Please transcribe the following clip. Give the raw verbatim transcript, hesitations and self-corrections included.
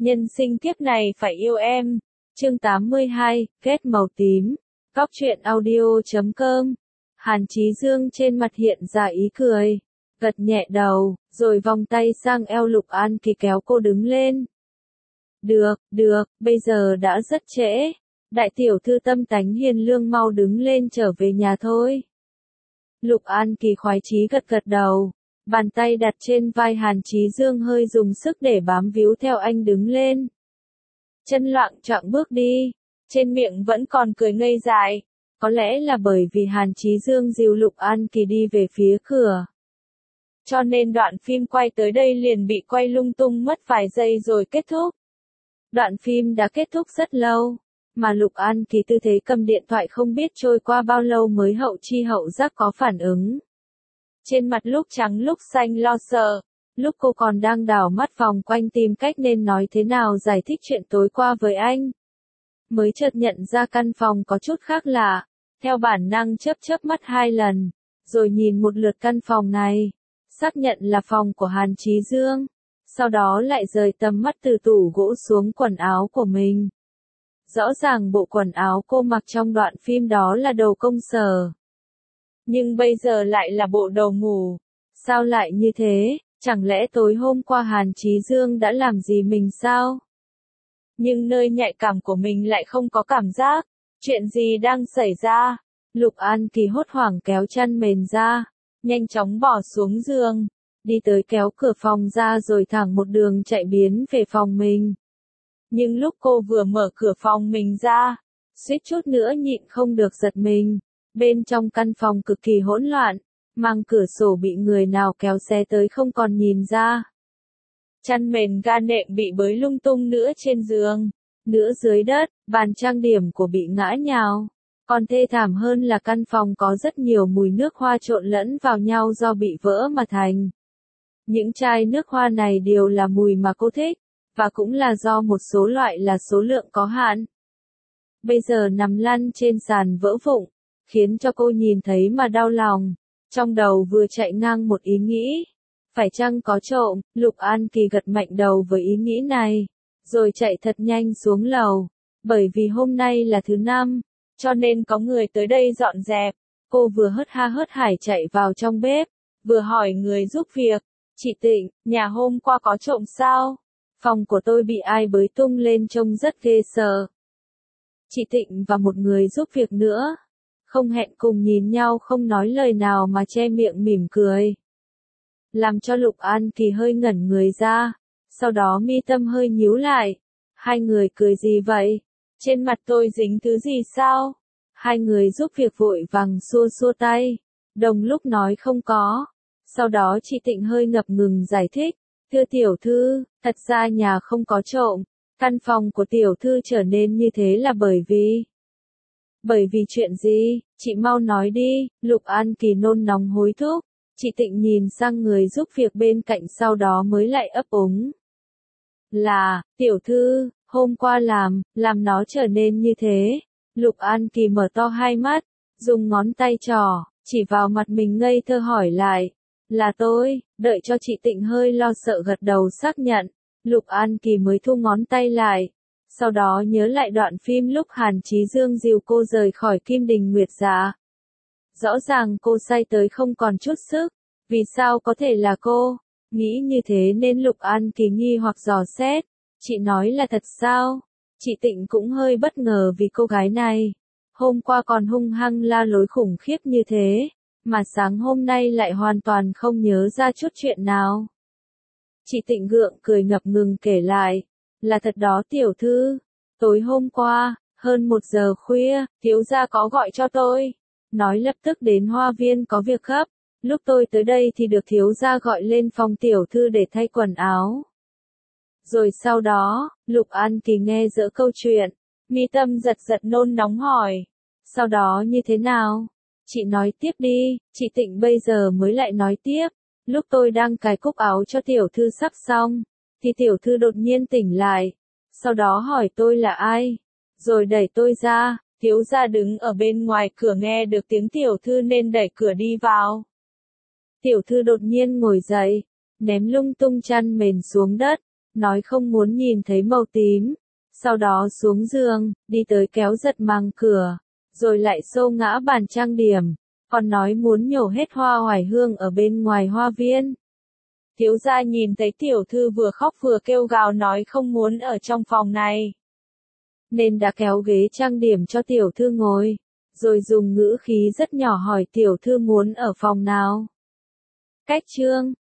Nhân sinh kiếp này phải yêu em. Chương tám mươi hai, kết màu tím. Góc truyện audio chấm com. Hàn Chí Dương trên mặt hiện ra ý cười, gật nhẹ đầu, rồi vòng tay sang eo Lục An Kỳ kéo cô đứng lên. Được, được, bây giờ đã rất trễ. Đại tiểu thư tâm tánh hiền lương, mau đứng lên trở về nhà thôi. Lục An Kỳ khoái chí gật gật đầu, bàn tay đặt trên vai Hàn Chí Dương hơi dùng sức để bám víu theo anh đứng lên. Chân loạng choạng bước đi, trên miệng vẫn còn cười ngây dại. Có lẽ là bởi vì Hàn Chí Dương dìu Lục An Kỳ đi về phía cửa, cho nên đoạn phim quay tới đây liền bị quay lung tung mất vài giây rồi kết thúc. Đoạn phim đã kết thúc rất lâu, mà Lục An Kỳ tư thế cầm điện thoại không biết trôi qua bao lâu mới hậu chi hậu giác có phản ứng. Trên mặt lúc trắng lúc xanh lo sợ, lúc cô còn đang đảo mắt vòng quanh tìm cách nên nói thế nào giải thích chuyện tối qua với anh. Mới chợt nhận ra căn phòng có chút khác lạ, theo bản năng chớp chớp mắt hai lần, rồi nhìn một lượt căn phòng này, xác nhận là phòng của Hàn Chí Dương, sau đó lại rời tầm mắt từ tủ gỗ xuống quần áo của mình. Rõ ràng bộ quần áo cô mặc trong đoạn phim đó là đồ công sở, nhưng bây giờ lại là bộ đồ ngủ. Sao lại như thế, chẳng lẽ tối hôm qua Hàn Chí Dương đã làm gì mình sao? Nhưng nơi nhạy cảm của mình lại không có cảm giác. Chuyện gì đang xảy ra? Lục An Kỳ hốt hoảng kéo chăn mền ra, nhanh chóng bỏ xuống giường, đi tới kéo cửa phòng ra rồi thẳng một đường chạy biến về phòng mình. Nhưng lúc cô vừa mở cửa phòng mình ra, suýt chút nữa nhịn không được giật mình. Bên trong căn phòng cực kỳ hỗn loạn, màng cửa sổ bị người nào kéo xé tới không còn nhìn ra. Chăn mền ga nệm bị bới lung tung nữa trên giường, nữa dưới đất, bàn trang điểm của bị ngã nhào. Còn thê thảm hơn là căn phòng có rất nhiều mùi nước hoa trộn lẫn vào nhau do bị vỡ mà thành. Những chai nước hoa này đều là mùi mà cô thích, và cũng là do một số loại là số lượng có hạn. Bây giờ nằm lăn trên sàn vỡ vụn, khiến cho cô nhìn thấy mà đau lòng. Trong đầu vừa chạy ngang một ý nghĩ, phải chăng có trộm? Lục An Kỳ gật mạnh đầu với ý nghĩ này, rồi chạy thật nhanh xuống lầu. Bởi vì hôm nay là thứ năm, cho nên có người tới đây dọn dẹp. Cô vừa hớt ha hớt hải chạy vào trong bếp, vừa hỏi người giúp việc, chị Tịnh, nhà hôm qua có trộm sao? Phòng của tôi bị ai bới tung lên trông rất ghê sợ. Chị Tịnh và một người giúp việc nữa, không hẹn cùng nhìn nhau không nói lời nào mà che miệng mỉm cười, làm cho Lục An Kỳ hơi ngẩn người ra, sau đó mi tâm hơi nhíu lại. Hai người cười gì vậy? Trên mặt tôi dính thứ gì sao? Hai người giúp việc vội vàng xua xua tay, đồng lúc nói không có. Sau đó chị Tịnh hơi ngập ngừng giải thích, thưa tiểu thư, thật ra nhà không có trộm, căn phòng của tiểu thư trở nên như thế là bởi vì... Bởi vì chuyện gì? Chị mau nói đi. Lục An Kỳ nôn nóng hối thúc. Chị Tịnh nhìn sang người giúp việc bên cạnh sau đó mới lại ấp úng. Là, tiểu thư, hôm qua làm, làm nó trở nên như thế. Lục An Kỳ mở to hai mắt, dùng ngón tay trỏ, chỉ vào mặt mình ngây thơ hỏi lại. Là tôi, đợi cho chị Tịnh hơi lo sợ gật đầu xác nhận. Lục An Kỳ mới thu ngón tay lại. Sau đó nhớ lại đoạn phim lúc Hàn Chí Dương dìu cô rời khỏi Kim Đình Nguyệt Dạ. Rõ ràng cô say tới không còn chút sức, vì sao có thể là cô? Nghĩ như thế nên Lục An Kỳ nghi hoặc dò xét, chị nói là thật sao? Chị Tịnh cũng hơi bất ngờ vì cô gái này, hôm qua còn hung hăng la lối khủng khiếp như thế, mà sáng hôm nay lại hoàn toàn không nhớ ra chút chuyện nào. Chị Tịnh gượng cười ngập ngừng kể lại. Là thật đó tiểu thư, tối hôm qua, hơn một giờ khuya, thiếu gia có gọi cho tôi, nói lập tức đến hoa viên có việc gấp. Lúc tôi tới đây thì được thiếu gia gọi lên phòng tiểu thư để thay quần áo. Rồi sau đó, Lục An Kỳ nghe dỡ câu chuyện, mi tâm giật giật nôn nóng hỏi. Sau đó như thế nào? Chị nói tiếp đi. Chị Tịnh bây giờ mới lại nói tiếp. Lúc tôi đang cài cúc áo cho tiểu thư sắp xong, thì tiểu thư đột nhiên tỉnh lại, sau đó hỏi tôi là ai, rồi đẩy tôi ra. Thiếu gia đứng ở bên ngoài cửa nghe được tiếng tiểu thư nên đẩy cửa đi vào. Tiểu thư đột nhiên ngồi dậy, ném lung tung chăn mền xuống đất, nói không muốn nhìn thấy màu tím. Sau đó xuống giường, đi tới kéo giật màng cửa, rồi lại xô ngã bàn trang điểm, còn nói muốn nhổ hết hoa oải hương ở bên ngoài hoa viên. Thiếu gia nhìn thấy tiểu thư vừa khóc vừa kêu gào nói không muốn ở trong phòng này, nên đã kéo ghế trang điểm cho tiểu thư ngồi, rồi dùng ngữ khí rất nhỏ hỏi tiểu thư muốn ở phòng nào. Cách chương